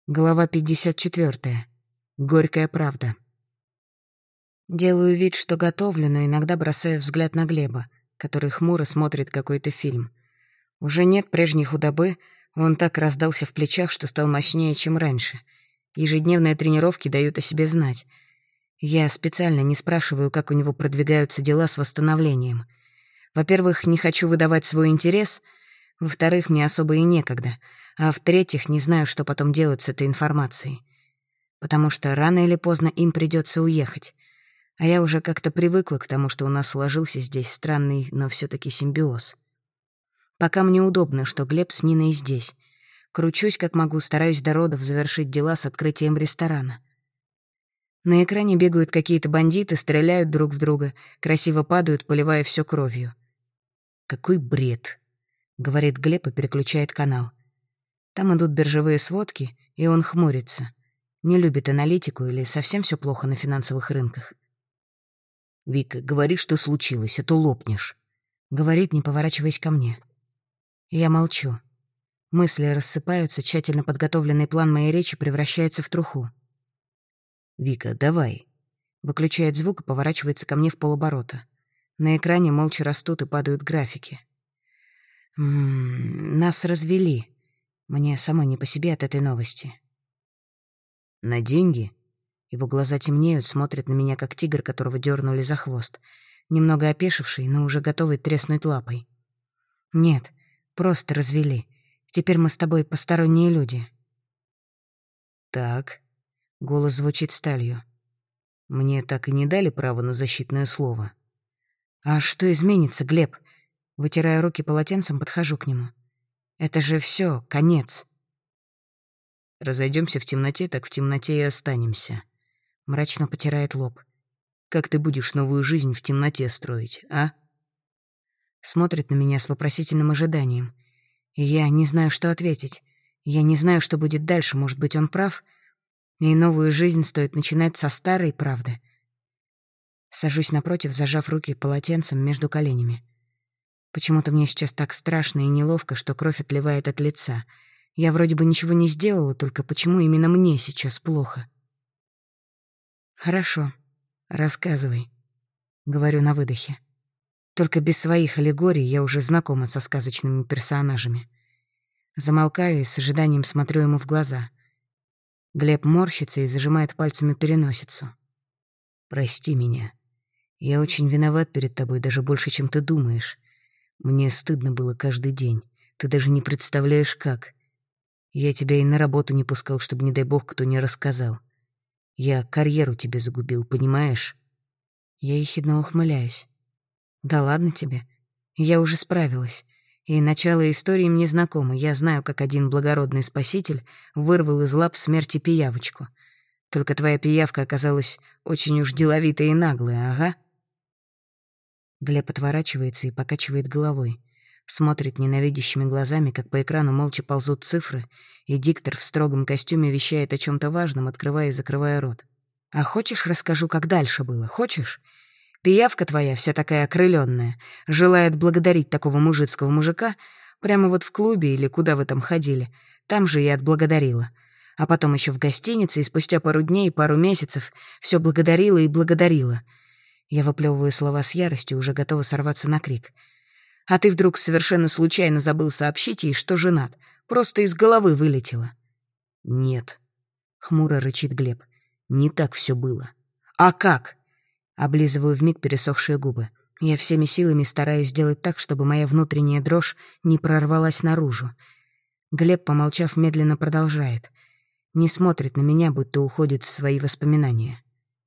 Глава 54. Горькая правда. Делаю вид, что готовлю, но иногда бросаю взгляд на Глеба, который хмуро смотрит какой-то фильм. Уже нет прежней худобы, он так раздался в плечах, что стал мощнее, чем раньше. Ежедневные тренировки дают о себе знать. Я специально не спрашиваю, как у него продвигаются дела с восстановлением. Во-первых, не хочу выдавать свой интерес, во-вторых, мне особо и некогда, а в-третьих, не знаю, что потом делать с этой информацией. Потому что рано или поздно им придется уехать. А я уже как-то привыкла к тому, что у нас сложился здесь странный, но все-таки симбиоз. Пока мне удобно, что Глеб с Ниной здесь. Кручусь как могу, стараюсь до родов завершить дела с открытием ресторана. На экране бегают какие-то бандиты, стреляют друг в друга, красиво падают, поливая все кровью. «Какой бред!» — говорит Глеб и переключает канал. Там идут биржевые сводки, и он хмурится. Не любит аналитику или совсем все плохо на финансовых рынках. «Вика, говори, что случилось, а то лопнешь», — говорит, не поворачиваясь ко мне. Я молчу. Мысли рассыпаются, тщательно подготовленный план моей речи превращается в труху. «Вика, давай», — выключает звук и поворачивается ко мне в полоборота. На экране молча растут и падают графики. Нас развели. Мне самой не по себе от этой новости. «На деньги?» Его глаза темнеют, смотрят на меня, как тигр, которого дернули за хвост. Немного опешивший, но уже готовый треснуть лапой. «Нет, просто развели. Теперь мы с тобой посторонние люди». «Так», — голос звучит сталью. «Мне так и не дали права на защитное слово». «А что изменится, Глеб?» Вытирая руки полотенцем, подхожу к нему. «Это же все, конец». Разойдемся в темноте, так в темноте и останемся. Мрачно потирает лоб. Как ты будешь новую жизнь в темноте строить, а? Смотрит на меня с вопросительным ожиданием. И я не знаю, что ответить. Я не знаю, что будет дальше. Может быть, он прав? И новую жизнь стоит начинать со старой правды. Сажусь напротив, зажав руки полотенцем между коленями. Почему-то мне сейчас так страшно и неловко, что кровь отливает от лица. Я вроде бы ничего не сделала, только почему именно мне сейчас плохо? «Хорошо, рассказывай», — говорю на выдохе. Только без своих аллегорий я уже знакома со сказочными персонажами. Замолкаю и с ожиданием смотрю ему в глаза. Глеб морщится и зажимает пальцами переносицу. «Прости меня. Я очень виноват перед тобой, даже больше, чем ты думаешь. Мне стыдно было каждый день. Ты даже не представляешь, как. Я тебя и на работу не пускал, чтобы, не дай бог, кто не рассказал. Я карьеру тебе загубил, понимаешь?» Я ехидно ухмыляюсь. «Да ладно тебе. Я уже справилась. И начало истории мне знакомо. Я знаю, как один благородный спаситель вырвал из лап смерти пиявочку. Только твоя пиявка оказалась очень уж деловитой и наглой, ага». Глеб отворачивается и покачивает головой. Смотрит ненавидящими глазами, как по экрану молча ползут цифры, и диктор в строгом костюме вещает о чем-то важном, открывая и закрывая рот. «А хочешь, расскажу, как дальше было? Хочешь? Пиявка твоя, вся такая окрылённая, желает благодарить такого мужицкого мужика прямо вот в клубе или куда вы там ходили. Там же и отблагодарила. А потом еще в гостинице, и спустя пару дней, пару месяцев все благодарила и благодарила». Я выплёвываю слова с яростью, уже готова сорваться на крик. «А ты вдруг совершенно случайно забыл сообщить ей, что женат. Просто из головы вылетело». «Нет», — хмуро рычит Глеб. «Не так все было». «А как?» Облизываю вмиг пересохшие губы. Я всеми силами стараюсь сделать так, чтобы моя внутренняя дрожь не прорвалась наружу. Глеб, помолчав, медленно продолжает. Не смотрит на меня, будто уходит в свои воспоминания.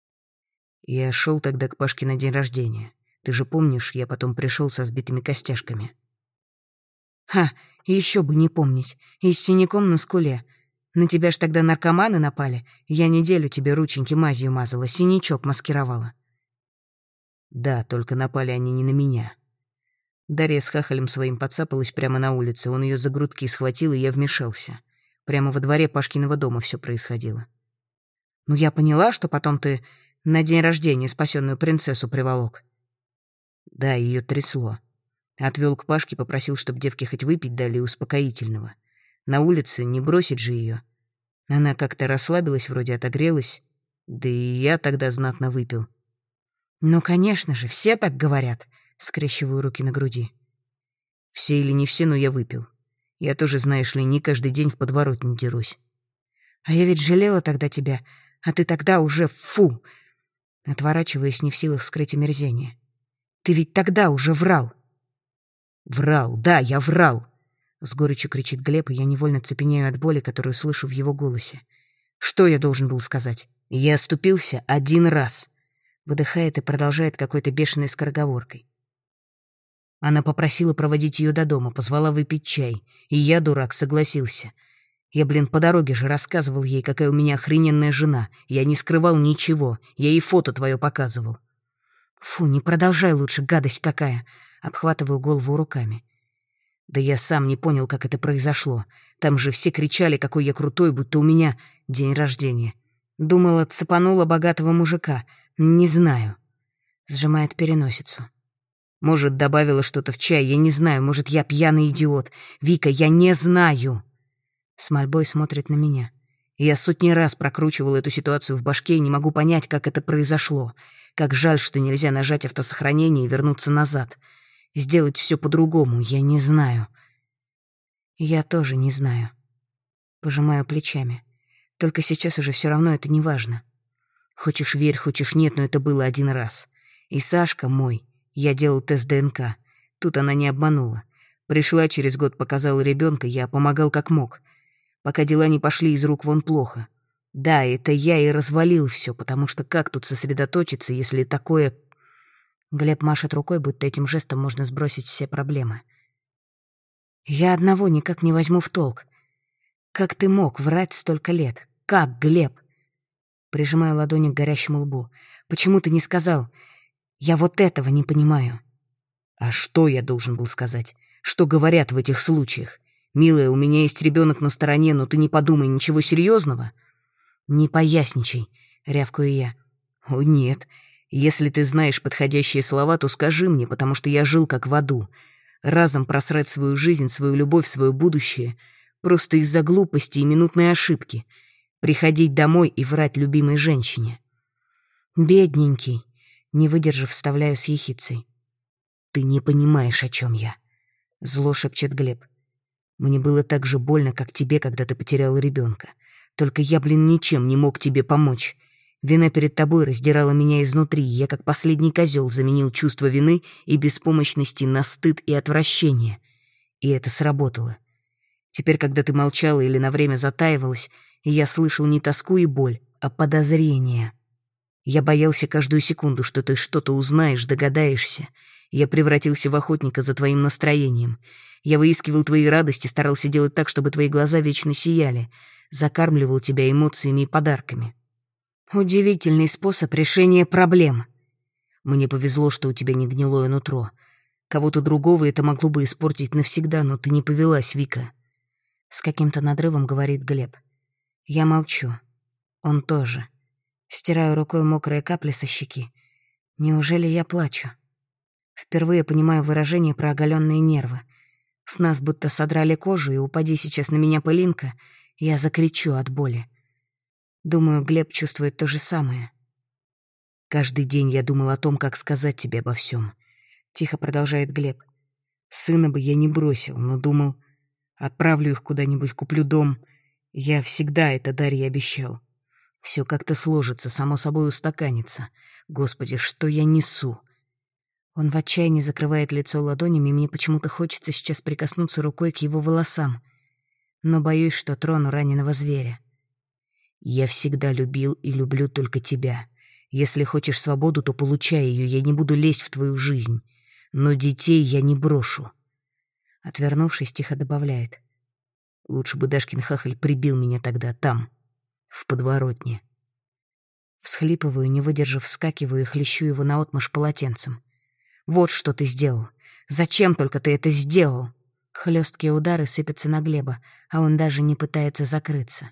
«Я шел тогда к Пашке на день рождения. Ты же помнишь, я потом пришел со сбитыми костяшками». «Ха, еще бы не помнить. И с синяком на скуле. На тебя ж тогда наркоманы напали. Я неделю тебе рученьки мазью мазала, синячок маскировала». «Да, только напали они не на меня. Дарья с хахалем своим подцапалась прямо на улице, он ее за грудки схватил, и я вмешался. Прямо во дворе Пашкиного дома все происходило». «Ну, я поняла, что потом ты на день рождения спасенную принцессу приволок». «Да, ее трясло. Отвел к Пашке, попросил, чтобы девке хоть выпить дали успокоительного. На улице не бросить же ее. Она как-то расслабилась, вроде отогрелась. Да и я тогда знатно выпил. «Ну, конечно же, все так говорят», — скрещиваю руки на груди. Все или не все, но я выпил. Я тоже, знаешь ли, не каждый день в подворотне дерусь. «А я ведь жалела тогда тебя, а ты тогда уже фу!» Отворачиваясь, не в силах скрыть омерзение. «Ты ведь тогда уже врал!» «Врал, да, я врал!» С горечью кричит Глеб, и я невольно цепенею от боли, которую слышу в его голосе. «Что я должен был сказать? Я оступился один раз!» Выдыхает и продолжает какой-то бешеной скороговоркой. Она попросила проводить ее до дома, позвала выпить чай, и я, дурак, согласился. Я, по дороге же рассказывал ей, какая у меня охрененная жена. Я не скрывал ничего, я ей фото твое показывал. «Фу, не продолжай лучше, гадость какая!» Обхватываю голову руками. Да я сам не понял, как это произошло. Там же все кричали, какой я крутой, будто у меня день рождения. Думала, цепанула богатого мужика. Не знаю. Сжимает переносицу. Может, добавила что-то в чай, я не знаю. Может, я пьяный идиот. Вика, я не знаю. С мольбой смотрит на меня. Я сотни раз прокручивал эту ситуацию в башке и не могу понять, как это произошло. Как жаль, что нельзя нажать автосохранение и вернуться назад. Сделать все по-другому, я не знаю. Я тоже не знаю. Пожимаю плечами. Только сейчас уже все равно это не важно. Хочешь верь, хочешь нет, но это было один раз. И Сашка мой, я делал тест ДНК. Тут она не обманула. Пришла через год, показала ребенка, я помогал как мог. Пока дела не пошли из рук вон плохо. Да, это я и развалил все, потому что как тут сосредоточиться, если такое... Глеб машет рукой, будто этим жестом можно сбросить все проблемы. Я одного никак не возьму в толк. Как ты мог врать столько лет? Как, Глеб? Прижимаю ладони к горящему лбу. Почему ты не сказал? Я вот этого не понимаю. А что я должен был сказать? Что говорят в этих случаях? Милая, у меня есть ребенок на стороне, но ты не подумай, ничего серьезного. Не поясничай, рявкаю я. О, нет. Если ты знаешь подходящие слова, то скажи мне, потому что я жил как в аду. Разом просрать свою жизнь, свою любовь, свое будущее. Просто из-за глупости и минутной ошибки. Приходить домой и врать любимой женщине. Бедненький, не выдержав, вставляю с ехицей. Ты не понимаешь, о чем я. Зло шепчет Глеб. Мне было так же больно, как тебе, когда ты потерял ребенка. Только я, ничем не мог тебе помочь. Вина перед тобой раздирала меня изнутри, и я, как последний козел, заменил чувство вины и беспомощности на стыд и отвращение. И это сработало. Теперь, когда ты молчала или на время затаивалась, я слышал не тоску и боль, а подозрение. Я боялся каждую секунду, что ты что-то узнаешь, догадаешься. Я превратился в охотника за твоим настроением. Я выискивал твои радости, старался делать так, чтобы твои глаза вечно сияли. Закармливал тебя эмоциями и подарками. Удивительный способ решения проблем. Мне повезло, что у тебя не гнилое нутро. Кого-то другого это могло бы испортить навсегда, но ты не повелась, Вика. С каким-то надрывом говорит Глеб. Я молчу. Он тоже. Стираю рукой мокрые капли со щеки. Неужели я плачу? Впервые понимаю выражение про оголенные нервы. С нас будто содрали кожу, и упади сейчас на меня пылинка, я закричу от боли. Думаю, Глеб чувствует то же самое. «Каждый день я думал о том, как сказать тебе обо всем», — тихо продолжает Глеб. «Сына бы я не бросил, но думал, отправлю их куда-нибудь, куплю дом. Я всегда это Дарье обещал. Все как-то сложится, само собой устаканится. Господи, что я несу?» Он в отчаянии закрывает лицо ладонями, и мне почему-то хочется сейчас прикоснуться рукой к его волосам. Но боюсь, что трону раненого зверя. «Я всегда любил и люблю только тебя. Если хочешь свободу, то получай ее, я не буду лезть в твою жизнь. Но детей я не брошу». Отвернувшись, тихо добавляет. «Лучше бы Дашкин хахаль прибил меня тогда, там, в подворотне». Всхлипываю, не выдержав, вскакиваю и хлещу его наотмашь полотенцем. «Вот что ты сделал! Зачем только ты это сделал?» Хлесткие удары сыпятся на Глеба, а он даже не пытается закрыться.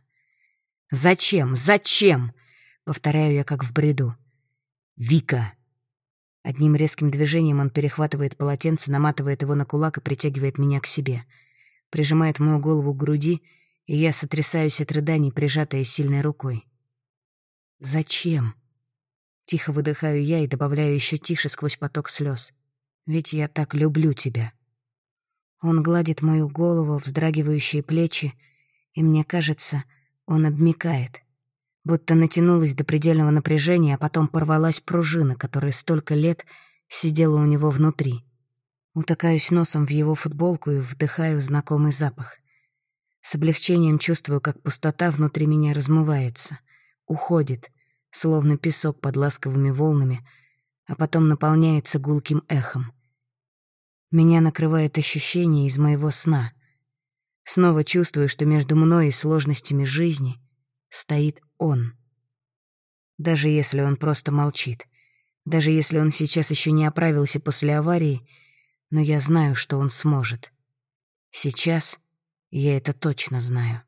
«Зачем? Зачем?» — повторяю я, как в бреду. «Вика!» Одним резким движением он перехватывает полотенце, наматывает его на кулак и притягивает меня к себе. Прижимает мою голову к груди, и я сотрясаюсь от рыданий, прижатая сильной рукой. «Зачем?» Тихо выдыхаю я и добавляю еще тише сквозь поток слез. «Ведь я так люблю тебя». Он гладит мою голову, вздрагивающие плечи, и мне кажется, он обмякает. Будто натянулась до предельного напряжения, а потом порвалась пружина, которая столько лет сидела у него внутри. Утыкаюсь носом в его футболку и вдыхаю знакомый запах. С облегчением чувствую, как пустота внутри меня размывается, уходит, словно песок под ласковыми волнами, а потом наполняется гулким эхом. Меня накрывает ощущение из моего сна. Снова чувствую, что между мной и сложностями жизни стоит он. Даже если он просто молчит, даже если он сейчас еще не оправился после аварии, но я знаю, что он сможет. Сейчас я это точно знаю.